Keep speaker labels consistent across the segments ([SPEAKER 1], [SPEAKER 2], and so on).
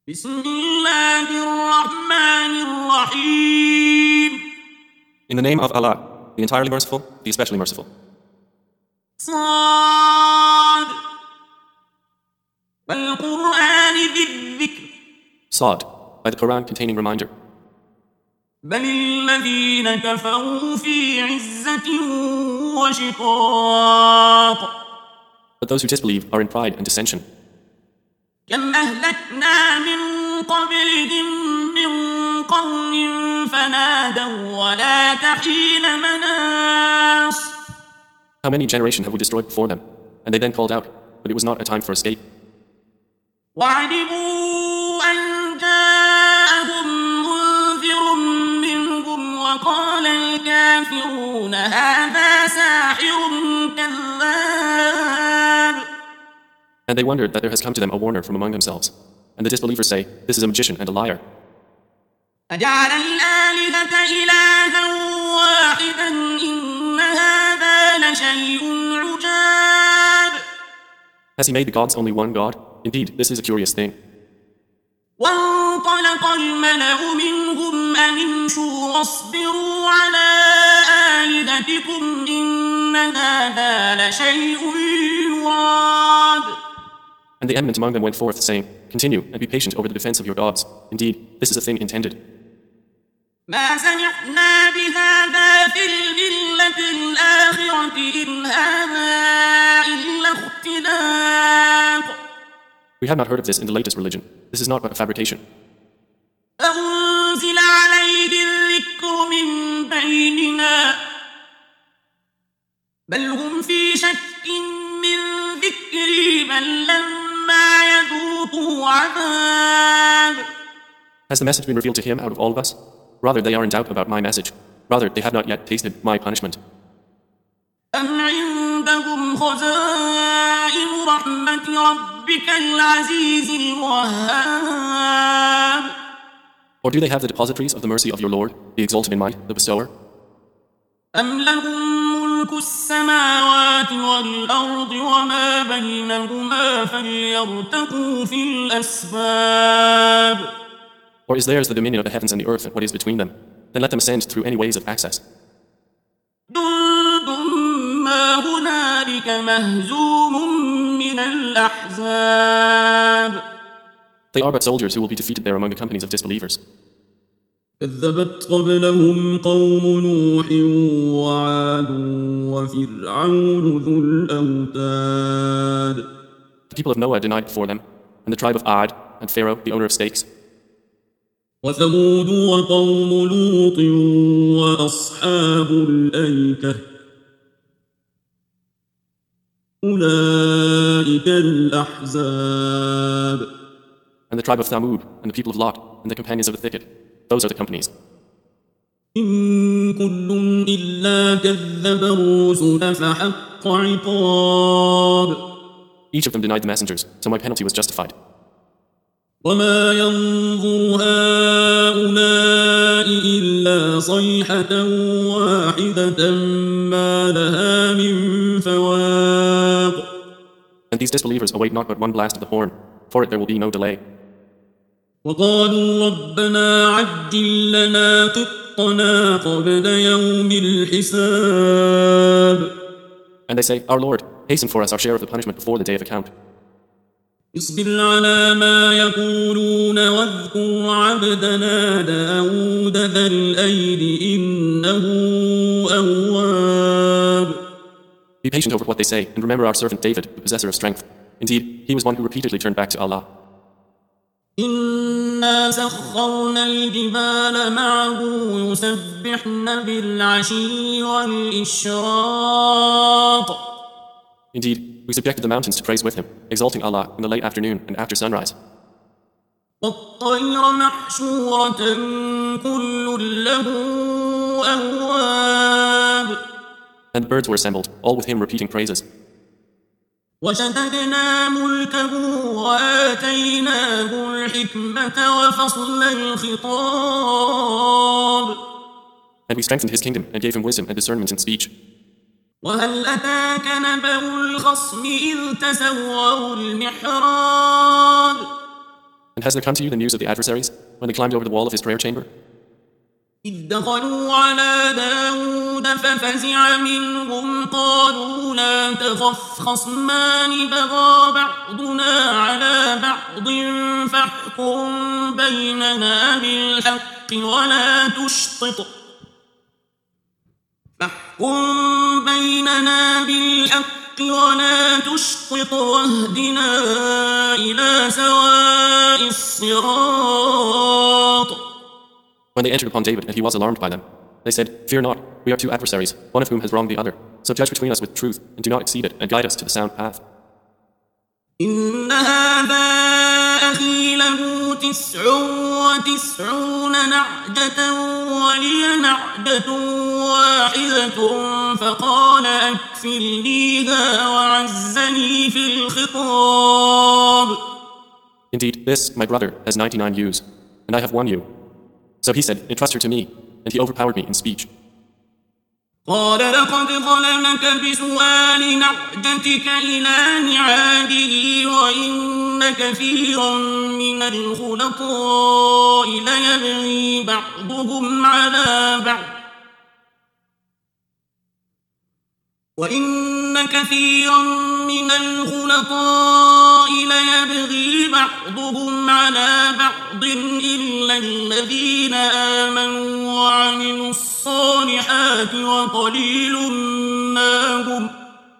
[SPEAKER 1] بسم الله الرحمن الرحيم.
[SPEAKER 2] In the name of Allah, the entirely merciful, the especially merciful.
[SPEAKER 1] صاد والقرآن ذي الذكر.
[SPEAKER 2] Sa'd, by the Quran containing reminder.
[SPEAKER 1] بل الذين كفروا في عزة وشقاق.
[SPEAKER 2] But those who disbelieve are in pride and dissension.
[SPEAKER 1] كم أهلكنا من قبلهم من قرن فنادوا ولا حين مناص.
[SPEAKER 2] How many generations have we destroyed before them? And they then called out, but it was not a time for escape.
[SPEAKER 1] وعجبوا أن جاءهم منذر منهم وقال الكافرون هذا ساحر كذاب.
[SPEAKER 2] And they wondered that there has come to them a warner from among themselves. And the disbelievers say, this is a magician and a liar.
[SPEAKER 1] أجعل الآلهة إلها واحدا إن هذا لشيء عجاب.
[SPEAKER 2] Has he made the gods only one god? Indeed, this is a curious thing.
[SPEAKER 1] وانطلق الملأ منهم أن امشوا واصبروا على آلهتكم إن هذا لشيء يراد.
[SPEAKER 2] And the eminent among them went forth, saying, continue and be patient over the defense of your gods. Indeed, this is a thing intended.
[SPEAKER 1] ما سمعنا بهذا في الملة الآخرة إن هذا إلا اختلاق.
[SPEAKER 2] We have not heard of this in the latest religion. This is not but a fabrication.
[SPEAKER 1] أنزل عليه الذكر من بيننا بل هم في شك من ذكري بل لما يذوقوا عذاب.
[SPEAKER 2] Has the message been revealed to him out of all of us? Rather, they are in doubt about my message. Rather, they have not yet tasted my punishment.
[SPEAKER 1] أم عندهم خزائن رحمة ربك العزيز الوهاب.
[SPEAKER 2] Or do they have the depositories of the mercy of your Lord, the exalted in might, the bestower?
[SPEAKER 1] أم لهم ملك السماوات والأرض وما بينهما فليرتقوا في الأسباب.
[SPEAKER 2] Or is theirs the dominion of the heavens and the earth and what is between them? Then let them ascend through any ways of access.
[SPEAKER 1] جند ما هنالك مهزوم من الأحزاب.
[SPEAKER 2] They are but soldiers who will be defeated there among the companies of disbelievers.
[SPEAKER 1] كذبت قبلهم قوم نوح وعاد وفرعون ذو الأوتاد.
[SPEAKER 2] The people of Noah denied before them, and the tribe of Ad, and Pharaoh, the owner of stakes.
[SPEAKER 1] وثمود وقوم لوط وأصحاب الأيكة أولئك الأحزاب.
[SPEAKER 2] And the tribe of Thamud, and the people of Lot, and the companions of the thicket. Those are the companies.
[SPEAKER 1] إن كل إلا كذب الرسل فحق عقاب.
[SPEAKER 2] Each of them denied the messengers, so my penalty was justified.
[SPEAKER 1] وما ينظر هؤلاء إلا صيحة واحدة ما لها من فواق.
[SPEAKER 2] And these disbelievers await not but one blast of the horn. For it there will be no delay.
[SPEAKER 1] وقالوا ربنا عجل لنا قطنا قبل يوم الحساب.
[SPEAKER 2] And they say, Our Lord, hasten for us our share of the punishment before the day of account.
[SPEAKER 1] اصبر على ما يقولون واذكر عبدنا داود ذا الأيد إنه أواب.
[SPEAKER 2] Be patient over what they say, and remember our servant David, the possessor of strength. Indeed, he was one who repeatedly turned back to Allah.
[SPEAKER 1] إنا سخرنا الجبال معه يسبحن بالعشي والإشراق.
[SPEAKER 2] Indeed, we subjected the mountains to praise with him, exalting Allah in the late afternoon and after sunrise.
[SPEAKER 1] والطير محشورة كل له أواب.
[SPEAKER 2] And the birds were assembled, all with him repeating praises.
[SPEAKER 1] وشددنا ملكه وآتيناه الحكمة وفصل الخطاب.
[SPEAKER 2] And we strengthened his kingdom and gave him wisdom and discernment in speech.
[SPEAKER 1] وهل أتاك نبأ الخصم إذ تسوروا المحراب.
[SPEAKER 2] And has there come to you the news of the adversaries, when they climbed over the wall of his prayer chamber?
[SPEAKER 1] إذ دخلوا على داود ففزع منهم قالوا لا تخف خصمان بغى بعضنا على بعض فاحكم بيننا بالحق ولا تشطط واهدنا إلى سواء الصراط.
[SPEAKER 2] When they entered upon David and he was alarmed by them, they said, "Fear not, we are two adversaries, one of whom has wronged the other. So judge between us with truth, and do not exceed it, and guide us to the sound path."
[SPEAKER 1] إن هذا أخي له 99 نعجة ولي نعجة واحدة فقال أكفلنيها وعزني في الخطاب.
[SPEAKER 2] Indeed, this, my brother, has 99 ewes, and I have one ewe. So he said, "Entrust her to me," and he overpowered me in speech.
[SPEAKER 1] قال لقد ظلمك بسؤال نعجتك إلى نعاجه وإن كثيرا من الخلطاء ليبغي بعضهم على بعض إلا الذين آمنوا وعملوا الصالحات وقليل ما هم.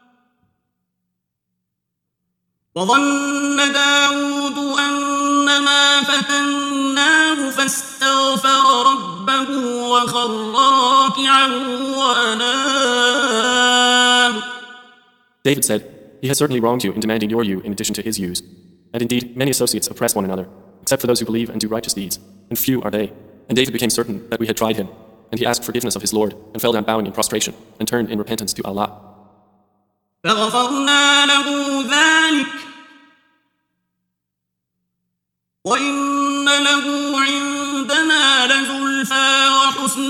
[SPEAKER 1] وظن داود أنما فتناه فاستغفر ربه وخر راكعا وأناب.
[SPEAKER 2] David said, "He has certainly wronged you in demanding your ewe in addition to his ewes. And indeed, many associates oppress one another, except for those who believe and do righteous deeds, and few are they." And David became certain that we had tried him, and he asked forgiveness of his Lord, and fell down bowing in prostration, and turned in repentance to Allah.
[SPEAKER 1] فغفرنا له ذلك وإن له عندنا لزلفى وحسن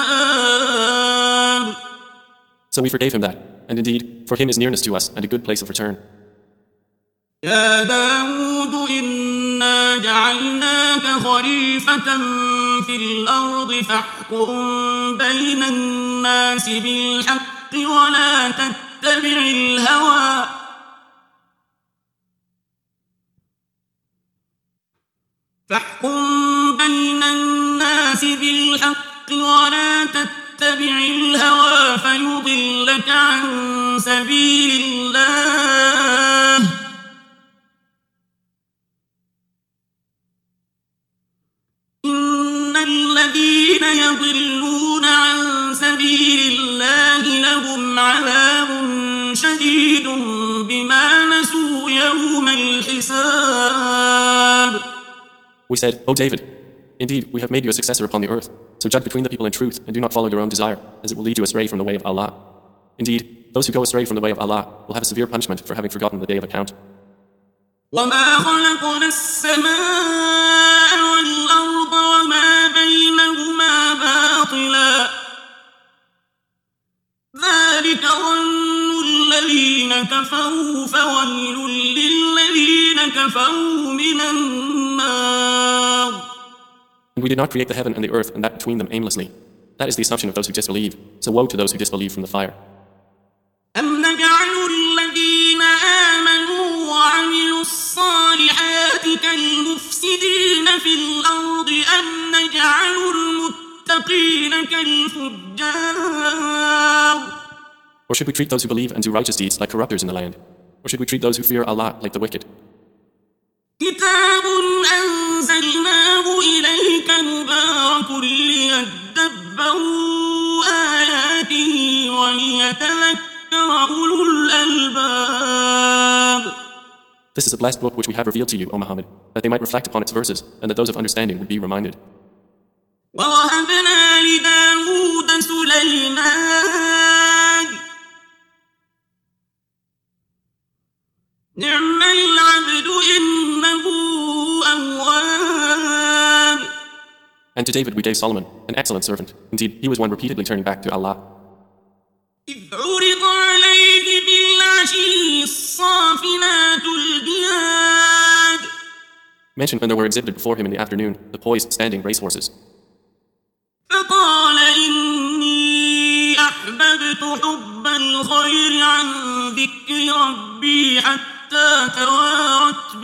[SPEAKER 1] مآب.
[SPEAKER 2] So we forgave him that, and indeed, for him is nearness to us and a good place of return.
[SPEAKER 1] يا داود إنا جعلناك خليفة في الأرض فاحكم بين الناس بالحق ولا تتبع الهوى فيضلك عن سبيل الله. إن الذين يضلون عن سبيل الله لهم عذاب شديد بما نسوا يوم الحساب.
[SPEAKER 2] We said, "O David, indeed, we have made you a successor upon the earth, so judge between the people in truth and do not follow your own desire, as it will lead you astray from the way of Allah. Indeed, those who go astray from the way of Allah will have a severe punishment for having forgotten the day of account."
[SPEAKER 1] وما خلقنا السماء والأرض وما بينهما باطلا ذلك ظن الذين كفروا فويل للذين كفروا من النار.
[SPEAKER 2] And we did not create the heaven and the earth and that between them aimlessly. That is the assumption of those who disbelieve. So woe to those who disbelieve from the fire.
[SPEAKER 1] أم نجعل الذين آمنوا وعملوا الصالحات كالمفسدين في الأرض أم نجعل المتقين كالفجار.
[SPEAKER 2] Or should we treat those who believe and do righteous deeds like corruptors in the land? Or should we treat those who fear Allah like the wicked?
[SPEAKER 1] كتاب أنزلناه إليك مبارك ليدبروا آياته وليتذكر أولو الألباب.
[SPEAKER 2] This is a blessed book which we have revealed to you, O Muhammad, that they might reflect upon its verses, and that those of understanding would be reminded.
[SPEAKER 1] ووهبنا لداود سليمان نعم العبد إنه أواب.
[SPEAKER 2] And to David we gave Solomon, an excellent servant. Indeed, he was one repeatedly turning back to Allah.
[SPEAKER 1] إذ عرض عليه بالعشي الصافنات الجياد
[SPEAKER 2] Mention when there were exhibited before him in the afternoon the poised, standing racehorses.
[SPEAKER 1] فقال إني أحببت حب الخير عن ذكر ربي حتى توارت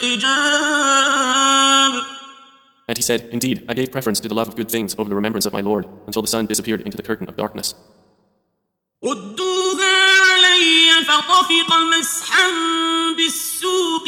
[SPEAKER 1] بالحجاب.
[SPEAKER 2] And he said, Indeed, I gave preference to the love of good things over the remembrance of my Lord, until the sun disappeared into the curtain of darkness.
[SPEAKER 1] ردوها علي فطفق مسحا بالسوق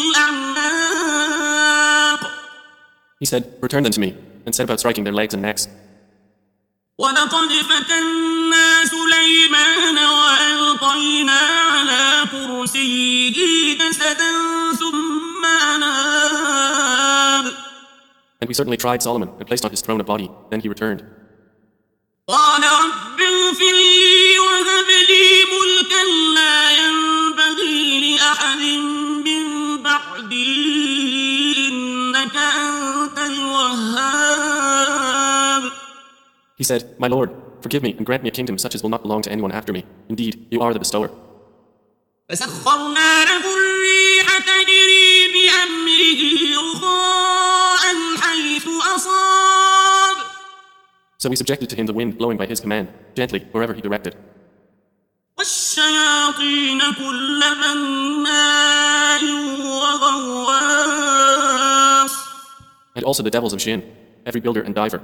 [SPEAKER 1] والأعناق.
[SPEAKER 2] He said, Return them to me, and set about striking their legs and necks.
[SPEAKER 1] ولقد فتنا سليمان وألقينا على كرسيه جسدا ثم أناب.
[SPEAKER 2] And we certainly tried Solomon, and placed on his throne a body. Then he returned.
[SPEAKER 1] قال رب اغفر لي وهب لي ملكا لا ينبغي لأحد من بعدي إنك أنت الوهاب.
[SPEAKER 2] He said, My Lord, forgive me and grant me a kingdom such as will not belong to anyone after me. Indeed, you are the bestower.
[SPEAKER 1] فسخرنا له الريح تجري بأمره رخاء حيث أصاب.
[SPEAKER 2] So we subjected to him the wind blowing by his command, gently, wherever he directed.
[SPEAKER 1] والشياطين كل بناء وغواص.
[SPEAKER 2] And also the devils of Jinn, every builder and diver.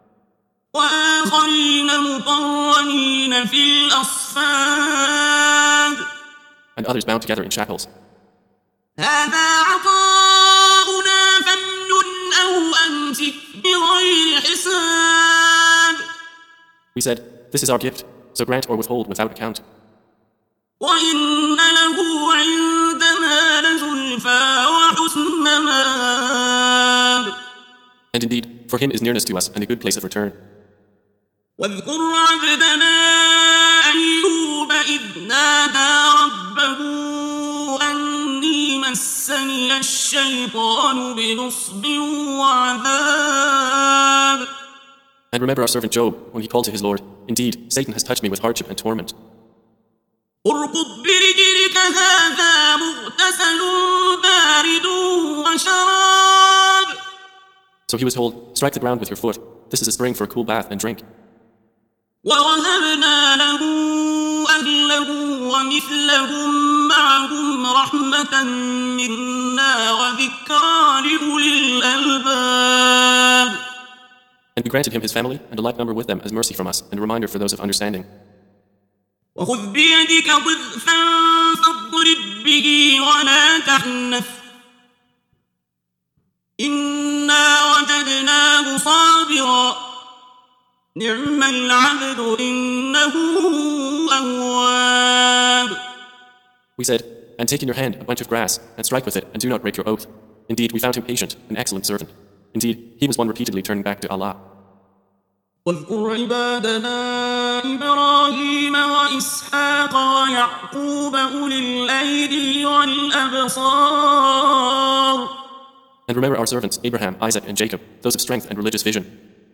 [SPEAKER 1] وآخرين مقرنين في الأصفاد.
[SPEAKER 2] And others bound together in shackles.
[SPEAKER 1] هذا عطاؤنا فامنن أو أمسك بغير حساب.
[SPEAKER 2] We said, This is our gift, so grant or withhold without account.
[SPEAKER 1] وإن له عندنا لزلفى وحسن مآب.
[SPEAKER 2] And indeed, for him is nearness to us and a good place of return.
[SPEAKER 1] واذكر عبدنا أيوب إذ نادى ربه أني مسني الشيطان بنصب وعذاب.
[SPEAKER 2] And remember our servant Job when he called to his Lord, Indeed, Satan has touched me with hardship and torment.
[SPEAKER 1] اركض برجلك هذا مغتسل بارد وشراب.
[SPEAKER 2] So he was told, Strike the ground with your foot. This is a spring for a cool bath and drink.
[SPEAKER 1] ووهبنا له أهله ومثلهم معهم رحمة منا وذكرى لأولي الألباب.
[SPEAKER 2] And we granted him his family and a like number with them as mercy from us and a reminder for those of understanding.
[SPEAKER 1] وخذ بيدك ضغثا فاضرب به ولا تحنث إنا وجدناه صابرا نعم العبد إنه أواب.
[SPEAKER 2] We said, And take in your hand a bunch of grass and strike with it and do not break your oath. Indeed, we found him patient, an excellent servant. Indeed, he was one repeatedly turning back to Allah.
[SPEAKER 1] واذكر عبادنا إبراهيم وإسحاق ويعقوب أولي الأيدي والأبصار.
[SPEAKER 2] And remember our servants Abraham, Isaac, and Jacob, those of strength and religious vision.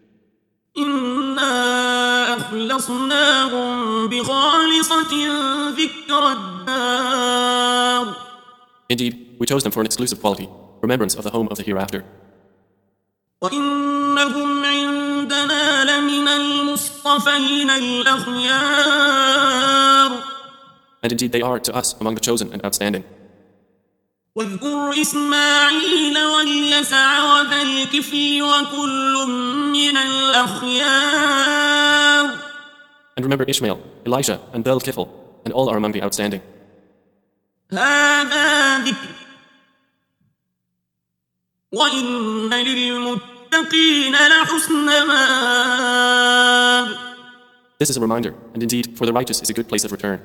[SPEAKER 1] إنا أخلصناهم بخالصة ذكر الدار.
[SPEAKER 2] Indeed, we chose them for an exclusive quality, remembrance of the home of the hereafter.
[SPEAKER 1] وإنهم عندنا لمن المصطفين الأخيار.
[SPEAKER 2] And indeed they are to us among the chosen and outstanding.
[SPEAKER 1] واذكر إسماعيل واليسع وذا الكفل وكل من الأخيار.
[SPEAKER 2] And remember Ishmael, Elisha, and Bel Kifl, and all are among the outstanding.
[SPEAKER 1] هذا ذكر وإن للمتقين لحسن مآب.
[SPEAKER 2] This is a reminder, and indeed for the righteous is a good place of return.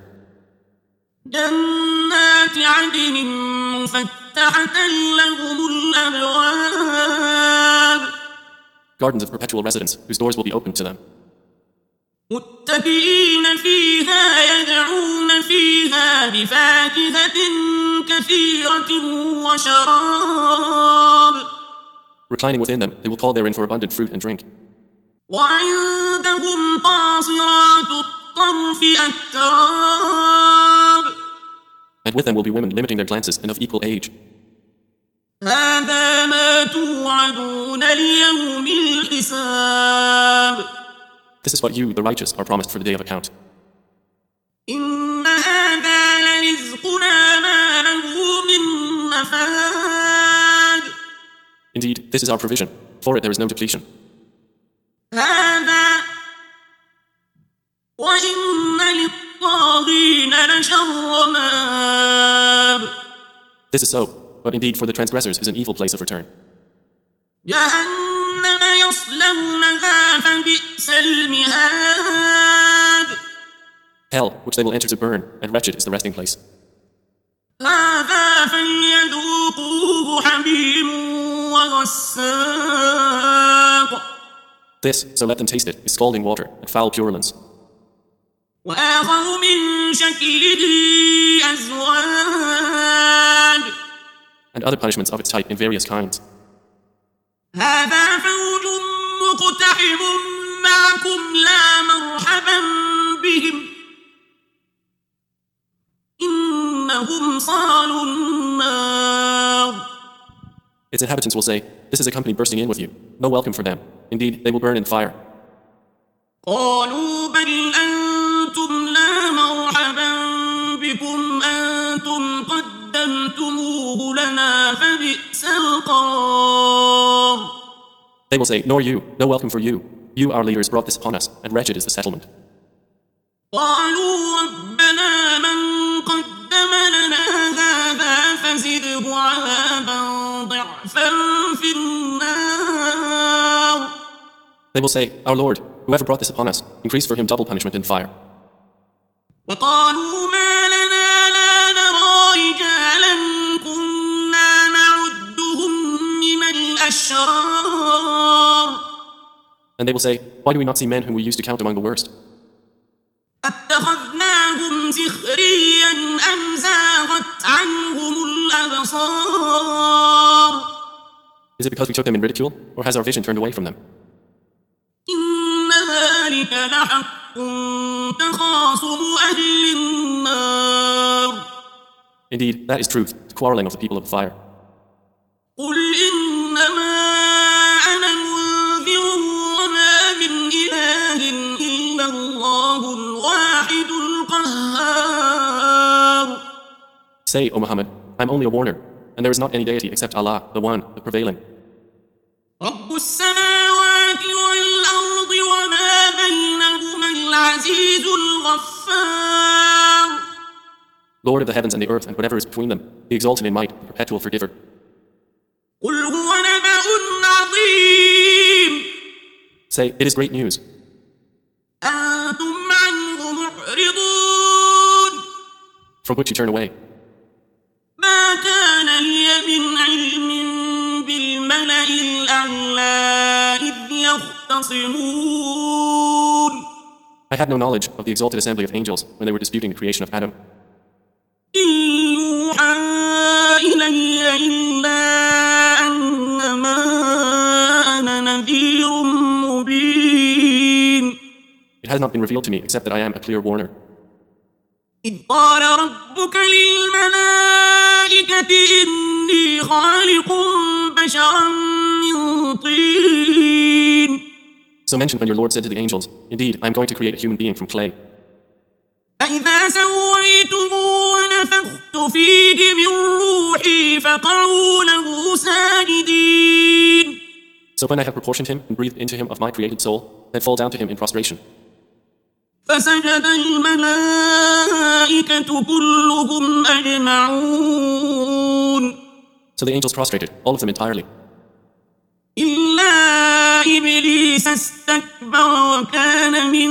[SPEAKER 1] جنات عدن مفتحة لهم الأبواب.
[SPEAKER 2] Gardens of perpetual residence, whose doors will be opened to them.
[SPEAKER 1] متكئين فيها يدعون فيها بفاكهة كثيرة وشراب.
[SPEAKER 2] Reclining within them, they will call therein for abundant fruit and drink.
[SPEAKER 1] وعندهم قاصرات الطرف أتراب.
[SPEAKER 2] And with them will be women limiting their glances and of equal age.
[SPEAKER 1] هذا ما توعدون ليوم الحساب.
[SPEAKER 2] This is what you, the righteous, are promised for the day of account.
[SPEAKER 1] إن هذا لرزقنا ما له من نفاد.
[SPEAKER 2] Indeed, this is our provision. For it there is no depletion.
[SPEAKER 1] هذا وإن للطاغين لشر مآب.
[SPEAKER 2] This is so, but indeed for the transgressors is an evil place of return.
[SPEAKER 1] جهنم يصلونها فبئس المهاد.
[SPEAKER 2] Hell, which they will enter to burn, and wretched is the resting place.
[SPEAKER 1] هذا فليذوقوه حميم وغساق.
[SPEAKER 2] This, so let them taste it, is scalding water and foul purulence.
[SPEAKER 1] وآخر من شكله أزواج.
[SPEAKER 2] And other punishments of its type in various kinds.
[SPEAKER 1] هذا فوج مقتحم معكم لا مرحبا بهم إنهم صالوا النار.
[SPEAKER 2] Its inhabitants will say, this is a company bursting in with you. No welcome for them. Indeed, they will burn in fire.
[SPEAKER 1] قالوا بل أنتم لا مرحبا بكم أنتم قدمتموه لنا فبئس القرار.
[SPEAKER 2] They will say, nor you, no welcome for you. You, our leaders, brought this upon us, and wretched is the settlement.
[SPEAKER 1] قالوا ربنا من قدم لنا هذا فزده عذابا ضعفا في النار.
[SPEAKER 2] They will say, our Lord, whoever brought this upon us, increase for him double punishment in fire.
[SPEAKER 1] وقالوا ما لنا لا نرى رجالا كنا نعدهم من الأشرار.
[SPEAKER 2] And they will say, why do we not see men whom we used to count among the worst?
[SPEAKER 1] أتخذناهم سخريا أم زاغت عنهم الأبصار.
[SPEAKER 2] Is it because we took them in ridicule, or has our vision turned away from them?
[SPEAKER 1] إن ذلك لحق تخاصم أهل النار.
[SPEAKER 2] Indeed, that is truth, the quarreling of the people of the fire.
[SPEAKER 1] قل إنما أنا منذر وما من إله إلا الله الواحد القهار.
[SPEAKER 2] Say, O Muhammad, I am only a warner, and there is not any deity except Allah, the One, the Prevailing.
[SPEAKER 1] رب السماوات والأرض وما بينهما العزيز الغفار.
[SPEAKER 2] Lord of the heavens and the earth and whatever is between them, the exalted in might, the perpetual forgiver.
[SPEAKER 1] قل هو نبأ عظيم.
[SPEAKER 2] Say, it is great news.
[SPEAKER 1] أنتم عنه معرضون.
[SPEAKER 2] From which you turn away.
[SPEAKER 1] ما كان لي من علم بالملأ الأعلى إذ يختصمون.
[SPEAKER 2] I had no knowledge of the exalted assembly of angels when they were disputing the creation of Adam.
[SPEAKER 1] إن يوحى إلي إلا أنما أنا نذير مبين.
[SPEAKER 2] It has not been revealed to me except that I am a clear warner.
[SPEAKER 1] إذ قال ربك للملائكة إني خالق بشرا من طين.
[SPEAKER 2] So mention when your Lord said to the angels, indeed, I am going to create a human being from clay.
[SPEAKER 1] فإذا سويته ونفخت فيه من روحي فقعوا له ساجدين.
[SPEAKER 2] So when I have proportioned him and breathed into him of my created soul, then fall down to him in prostration.
[SPEAKER 1] فسجد الملائكة كلهم أجمعون.
[SPEAKER 2] So the angels prostrated, all of them entirely.
[SPEAKER 1] إلا إبليس استكبر وكان من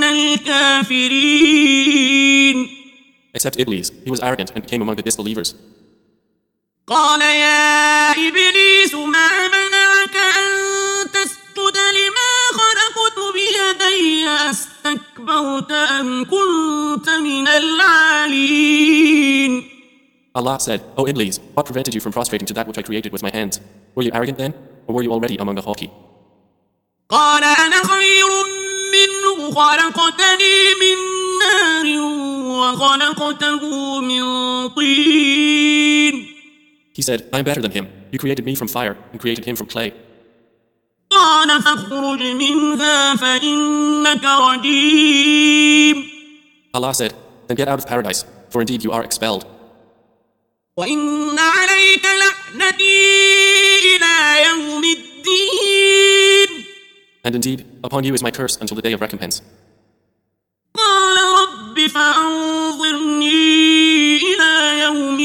[SPEAKER 1] الكافرين.
[SPEAKER 2] Except Iblis, he was arrogant and became among the disbelievers.
[SPEAKER 1] قال يا إبليس ما منعك أن تسجد لما خلقت بيدي أستكبرت أم كنت من العالين.
[SPEAKER 2] Allah said, O Iblis, what prevented you from prostrating to that which I created with my hands? Were you arrogant then, or were you already among the haughty?
[SPEAKER 1] قال أنا خير منه خلقتني من نار وخلقته من طين.
[SPEAKER 2] He said, I am better than him. You created me from fire and created him from clay.
[SPEAKER 1] قال فاخرج منها فإنك رجيم
[SPEAKER 2] Allah said, then get out of paradise, for indeed you are expelled.
[SPEAKER 1] وإن عليك لعنتي إلى يوم الدين
[SPEAKER 2] And indeed, upon you is my curse until the day of recompense.
[SPEAKER 1] قال رب فأنظرني إلى يوم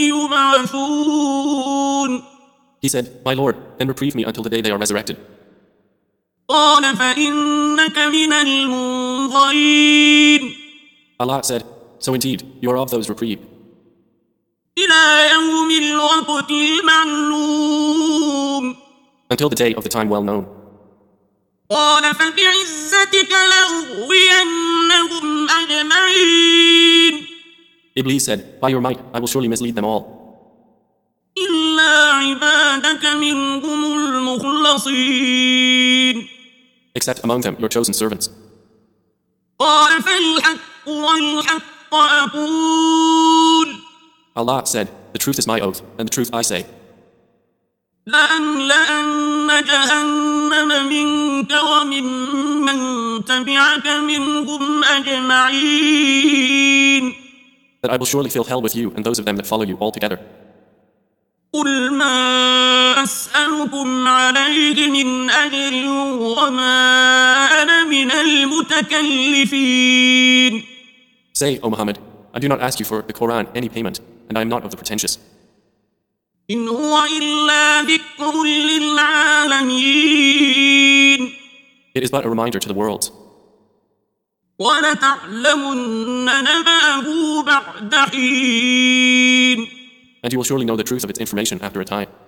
[SPEAKER 1] يبعثون
[SPEAKER 2] He said, my Lord, then reprieve me until the day they are resurrected.
[SPEAKER 1] قال فإنك من المنظرين
[SPEAKER 2] Allah said, so indeed, you are of those reprieved.
[SPEAKER 1] إلى يوم الوقت المعلوم
[SPEAKER 2] Until the day of the time well known.
[SPEAKER 1] قال فبعزتك لأغوينهم أجمعين
[SPEAKER 2] Iblis said, by your might, I will surely mislead them all.
[SPEAKER 1] إلا عبادك منهم المخلصين
[SPEAKER 2] Except among them your chosen servants.
[SPEAKER 1] قال فالحق والحق أقول
[SPEAKER 2] Allah said, the truth is my oath, and the truth I say.
[SPEAKER 1] لأملأن جهنم منك وممن تبعك منهم أجمعين
[SPEAKER 2] That I will surely fill hell with you and those of them that follow you all together.
[SPEAKER 1] قل ما أسألكم عليه من أجر وما أنا من المتكلفين
[SPEAKER 2] Say, O Muhammad, I do not ask you for the Quran any payment, and I am not of the pretentious.
[SPEAKER 1] إن هو إلا ذكر للعالمين
[SPEAKER 2] It is but a reminder to the worlds.
[SPEAKER 1] ولتعلمن نبأه بعد حين
[SPEAKER 2] And you will surely know the truth of its information after a time.